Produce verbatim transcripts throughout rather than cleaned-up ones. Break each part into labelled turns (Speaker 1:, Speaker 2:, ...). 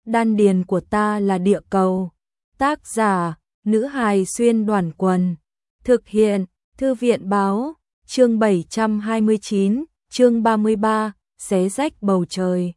Speaker 1: Đan điền của ta là địa cầu. Tác giả, nữ hài xuyên đoàn quần. Thực hiện, thư viện báo, chương bảy trăm hai mươi chín, chương ba mươi ba, xé rách bầu trời.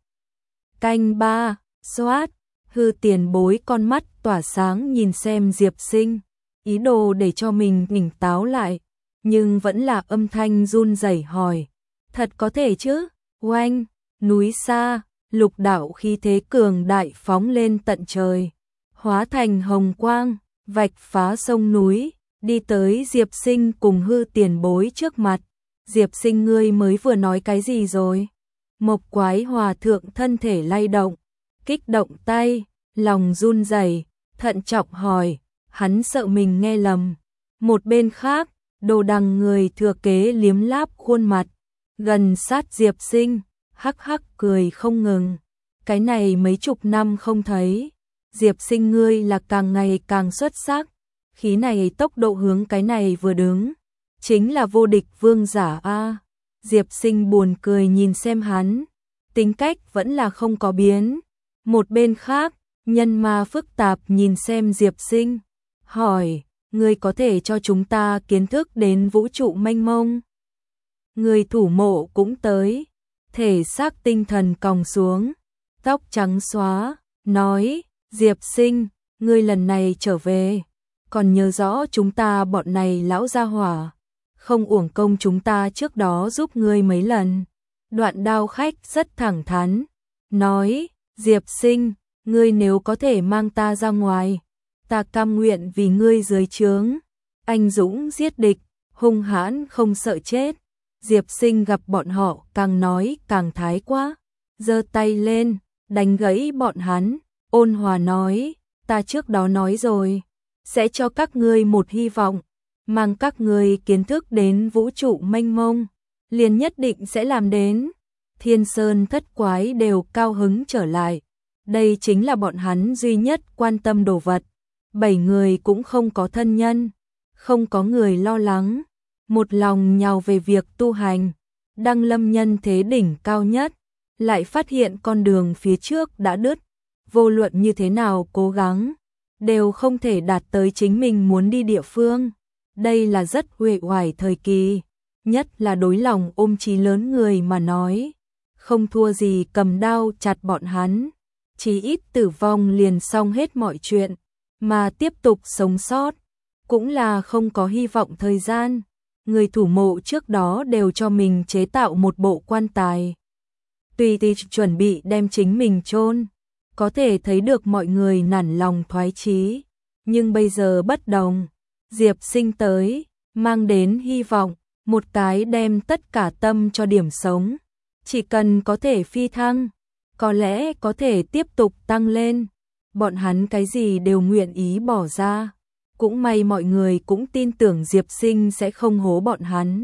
Speaker 1: Canh ba, xoát, Hư Tiền Bối con mắt tỏa sáng nhìn xem Diệp Sinh, ý đồ để cho mình tỉnh táo lại, nhưng vẫn là âm thanh run rẩy hỏi, thật có thể chứ? Oanh, núi xa, lục đạo khí thế cường đại phóng lên tận trời, hóa thành hồng quang, vạch phá sông núi, đi tới Diệp Sinh cùng Hư Tiền Bối trước mặt. Diệp Sinh, ngươi mới vừa nói cái gì rồi? Mộc Quái Hòa Thượng thân thể lay động, kích động tay, lòng run rẩy, thận trọng hỏi, hắn sợ mình nghe lầm. Một bên khác, Đồ Đằng người thừa kế liếm láp khuôn mặt, gần sát Diệp Sinh, hắc hắc cười không ngừng. Cái này mấy chục năm không thấy, Diệp Sinh ngươi là càng ngày càng xuất sắc, khí này tốc độ hướng cái này vừa đứng, chính là vô địch vương giả a. Diệp Sinh buồn cười nhìn xem hắn, tính cách vẫn là không có biến. Một bên khác, nhân ma phức tạp nhìn xem Diệp Sinh, hỏi, ngươi có thể cho chúng ta kiến thức đến vũ trụ mênh mông? Người thủ mộ cũng tới, thể xác tinh thần còng xuống, tóc trắng xóa, nói, Diệp Sinh, ngươi lần này trở về, còn nhớ rõ chúng ta bọn này lão gia hỏa, không uổng công chúng ta trước đó giúp ngươi mấy lần. Đoạn Đao khách rất thẳng thắn, nói, Diệp Sinh, ngươi nếu có thể mang ta ra ngoài, ta cam nguyện vì ngươi dưới trướng, anh dũng giết địch, hung hãn không sợ chết. Diệp Sinh gặp bọn họ càng nói càng thái quá, giơ tay lên, đánh gãy bọn hắn, ôn hòa nói, ta trước đó nói rồi, sẽ cho các ngươi một hy vọng, mang các ngươi kiến thức đến vũ trụ mênh mông, liền nhất định sẽ làm đến. Thiên Sơn thất quái đều cao hứng trở lại, đây chính là bọn hắn duy nhất quan tâm đồ vật. Bảy người cũng không có thân nhân, không có người lo lắng, một lòng nhào về việc tu hành, đăng lâm nhân thế đỉnh cao nhất, lại phát hiện con đường phía trước đã đứt, vô luận như thế nào cố gắng, đều không thể đạt tới chính mình muốn đi địa phương. Đây là rất uể oải thời kỳ, nhất là đối lòng ôm chí lớn người mà nói, không thua gì cầm đao chặt bọn hắn, chí ít tử vong liền xong hết mọi chuyện, mà tiếp tục sống sót, cũng là không có hy vọng thời gian. Người thủ mộ trước đó đều cho mình chế tạo một bộ quan tài, tùy tì chuẩn bị đem chính mình chôn, có thể thấy được mọi người nản lòng thoái chí, nhưng bây giờ bất đồng. Diệp Sinh tới, mang đến hy vọng, một cái đem tất cả tâm cho điểm sống, chỉ cần có thể phi thăng, có lẽ có thể tiếp tục tăng lên, bọn hắn cái gì đều nguyện ý bỏ ra. Cũng may mọi người cũng tin tưởng Diệp Sinh sẽ không hố bọn hắn.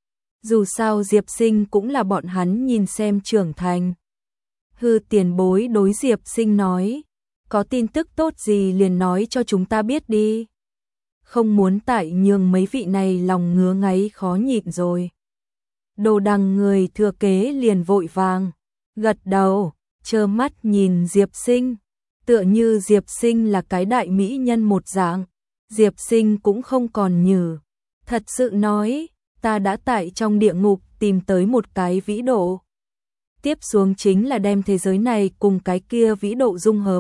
Speaker 1: Dù sao Diệp Sinh cũng là bọn hắn nhìn xem trưởng thành. Hư Tiền Bối đối Diệp Sinh nói, có tin tức tốt gì liền nói cho chúng ta biết đi. Không muốn tại nhường mấy vị này lòng ngứa ngáy khó nhịn rồi. Đồ Đằng người thừa kế liền vội vàng, gật đầu, trơ mắt nhìn Diệp Sinh, tựa như Diệp Sinh là cái đại mỹ nhân một dạng. Diệp Sinh cũng không còn nhừ, thật sự nói, ta đã tại trong địa ngục tìm tới một cái vĩ độ. Tiếp xuống chính là đem thế giới này cùng cái kia vĩ độ dung hợp.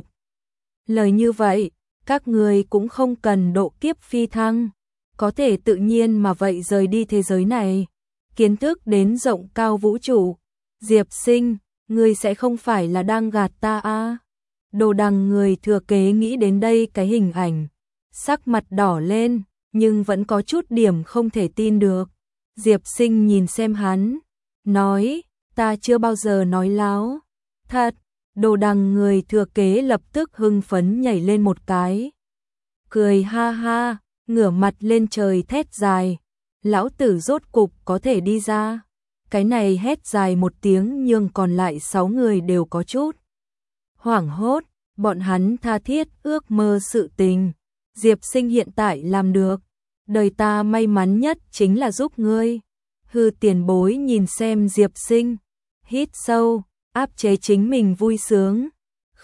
Speaker 1: Lời như vậy, các người cũng không cần độ kiếp phi thăng, có thể tự nhiên mà vậy rời đi thế giới này, kiến thức đến rộng cao vũ trụ. Diệp Sinh, ngươi sẽ không phải là đang gạt ta à? Đồ Đằng người thừa kế nghĩ đến đây cái hình ảnh, sắc mặt đỏ lên, nhưng vẫn có chút điểm không thể tin được. Diệp Sinh nhìn xem hắn, nói, ta chưa bao giờ nói láo. Thật, Đồ Đằng người thừa kế lập tức hưng phấn nhảy lên một cái, cười ha ha, ngửa mặt lên trời thét dài, lão tử rốt cục có thể đi ra. Cái này hét dài một tiếng nhưng còn lại sáu người đều có chút hoảng hốt, bọn hắn tha thiết ước mơ sự tình. Diệp Sinh hiện tại làm được, đời ta may mắn nhất chính là giúp ngươi. Hư Tiền Bối nhìn xem Diệp Sinh, hít sâu, áp chế chính mình vui sướng,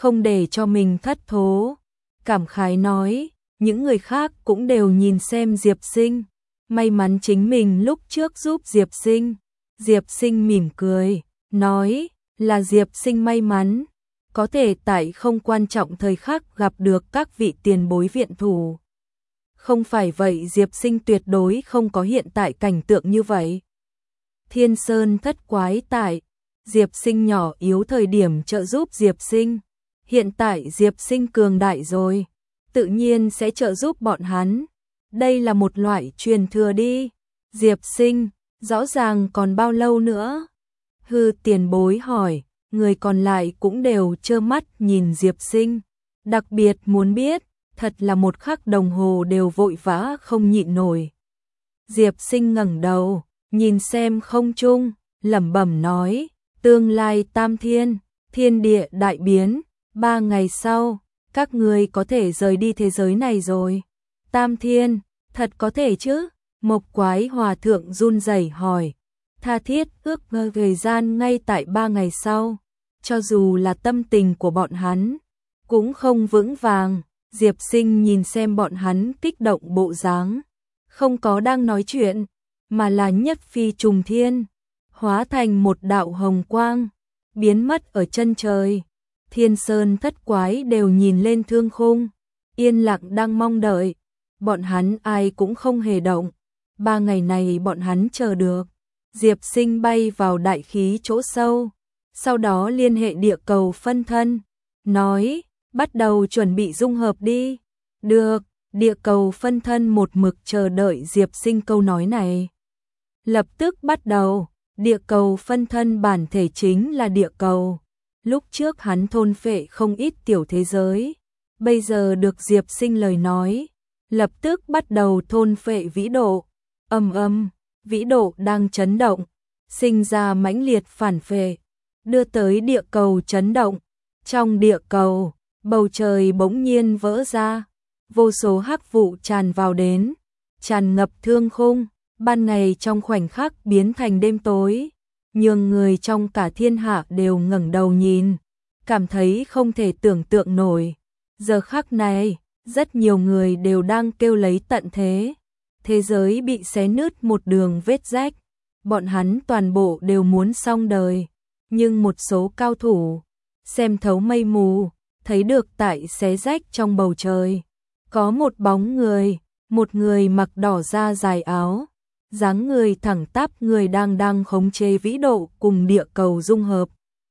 Speaker 1: không để cho mình thất thố, cảm khái nói, những người khác cũng đều nhìn xem Diệp Sinh, may mắn chính mình lúc trước giúp Diệp Sinh. Diệp Sinh mỉm cười, nói, là Diệp Sinh may mắn, có thể tại không quan trọng thời khắc gặp được các vị tiền bối viện thủ. Không phải vậy Diệp Sinh tuyệt đối không có hiện tại cảnh tượng như vậy. Thiên Sơn thất quái tại, Diệp Sinh nhỏ yếu thời điểm trợ giúp Diệp Sinh. Hiện tại Diệp Sinh cường đại rồi, tự nhiên sẽ trợ giúp bọn hắn. Đây là một loại truyền thừa đi. Diệp Sinh, rõ ràng còn bao lâu nữa? Hư tiền bối hỏi, người còn lại cũng đều trơ mắt nhìn Diệp Sinh. Đặc biệt muốn biết, thật là một khắc đồng hồ đều vội vã không nhịn nổi. Diệp Sinh ngẩng đầu, nhìn xem không trung, lẩm bẩm nói, tương lai tam thiên, thiên địa đại biến, ba ngày sau, các người có thể rời đi thế giới này rồi. Tam thiên, thật có thể chứ? Mộc Quái Hòa Thượng run rẩy hỏi, tha thiết ước mơ thời gian ngay tại ba ngày sau, cho dù là tâm tình của bọn hắn, cũng không vững vàng. Diệp Sinh nhìn xem bọn hắn kích động bộ dáng, không có đang nói chuyện, mà là nhất phi trùng thiên, hóa thành một đạo hồng quang, biến mất ở chân trời. Thiên Sơn thất quái đều nhìn lên thương khung, yên lặng đang mong đợi, bọn hắn ai cũng không hề động. Ba ngày này bọn hắn chờ được. Diệp Sinh bay vào đại khí chỗ sâu, sau đó liên hệ địa cầu phân thân, nói, bắt đầu chuẩn bị dung hợp đi. Được, địa cầu phân thân một mực chờ đợi Diệp Sinh câu nói này. Lập tức bắt đầu, địa cầu phân thân bản thể chính là địa cầu. Lúc trước hắn thôn phệ không ít tiểu thế giới, bây giờ được Diệp Sinh lời nói, lập tức bắt đầu thôn phệ vĩ độ. Ầm ầm, vĩ độ đang chấn động, sinh ra mãnh liệt phản phệ, đưa tới địa cầu chấn động. Trong địa cầu, bầu trời bỗng nhiên vỡ ra, vô số hắc vụ tràn vào đến, tràn ngập thương khung, ban ngày trong khoảnh khắc biến thành đêm tối, nhường người trong cả thiên hạ đều ngẩng đầu nhìn, cảm thấy không thể tưởng tượng nổi. Giờ khắc này, rất nhiều người đều đang kêu lấy tận thế. Thế giới bị xé nứt một đường vết rách, bọn hắn toàn bộ đều muốn xong đời, nhưng một số cao thủ xem thấu mây mù, thấy được tại xé rách trong bầu trời, có một bóng người, một người mặc đỏ da dài áo, dáng người thẳng tắp, người đang đang khống chế vĩ độ cùng địa cầu dung hợp.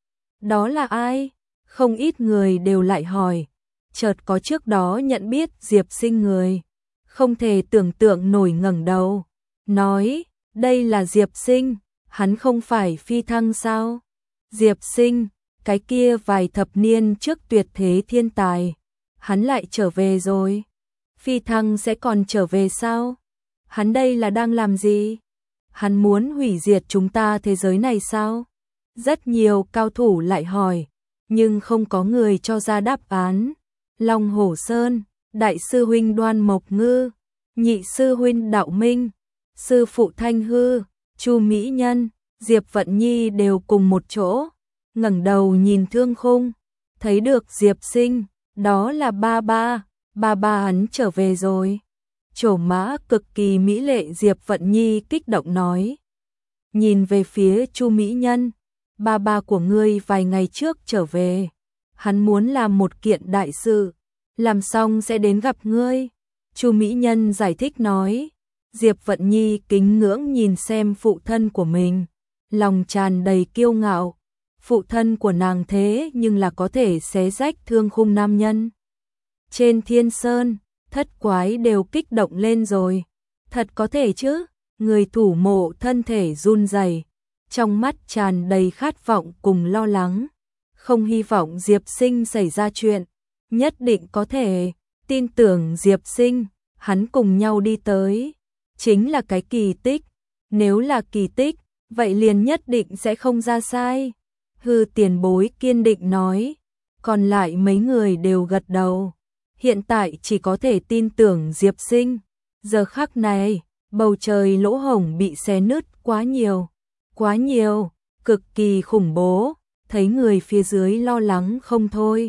Speaker 1: Đó là ai? Không ít người đều lại hỏi, chợt có trước đó nhận biết Diệp Sinh người, không thể tưởng tượng nổi ngẩng đầu, nói, đây là Diệp Sinh, hắn không phải phi thăng sao? Diệp Sinh, cái kia vài thập niên trước tuyệt thế thiên tài, hắn lại trở về rồi. Phi thăng sẽ còn trở về sao? Hắn đây là đang làm gì? Hắn muốn hủy diệt chúng ta thế giới này sao? Rất nhiều cao thủ lại hỏi, nhưng không có người cho ra đáp án. Long Hổ Sơn, đại sư huynh Đoan Mộc Ngư, nhị sư huynh Đạo Minh, sư phụ Thanh Hư, Chu Mỹ Nhân, Diệp Vận Nhi đều cùng một chỗ, ngẩng đầu nhìn thương khung, thấy được Diệp Sinh, đó là ba ba, ba ba hắn trở về rồi. Trổ mã cực kỳ mỹ lệ Diệp Vận Nhi kích động nói. Nhìn về phía Chu Mỹ Nhân, ba ba của ngươi vài ngày trước trở về, hắn muốn làm một kiện đại sự, làm xong sẽ đến gặp ngươi. Chu Mỹ Nhân giải thích nói. Diệp Vận Nhi kính ngưỡng nhìn xem phụ thân của mình, lòng tràn đầy kiêu ngạo. Phụ thân của nàng thế nhưng là có thể xé rách thương khung nam nhân. Trên Thiên Sơn, thất quái đều kích động lên rồi. Thật có thể chứ? Người thủ mộ thân thể run rẩy, trong mắt tràn đầy khát vọng cùng lo lắng. Không hy vọng Diệp Sinh xảy ra chuyện, nhất định có thể, tin tưởng Diệp Sinh, hắn cùng nhau đi tới, chính là cái kỳ tích. Nếu là kỳ tích, vậy liền nhất định sẽ không ra sai. Hư tiền bối kiên định nói, còn lại mấy người đều gật đầu. Hiện tại chỉ có thể tin tưởng Diệp Sinh. Giờ khắc này, bầu trời lỗ hổng bị xé nứt quá nhiều, quá nhiều, cực kỳ khủng bố, thấy người phía dưới lo lắng không thôi.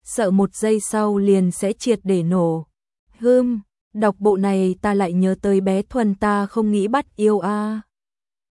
Speaker 1: sợ một giây sau liền sẽ triệt để nổ. Hưm, đọc bộ này ta lại nhớ tới bé Thuần ta không nghĩ bắt yêu a.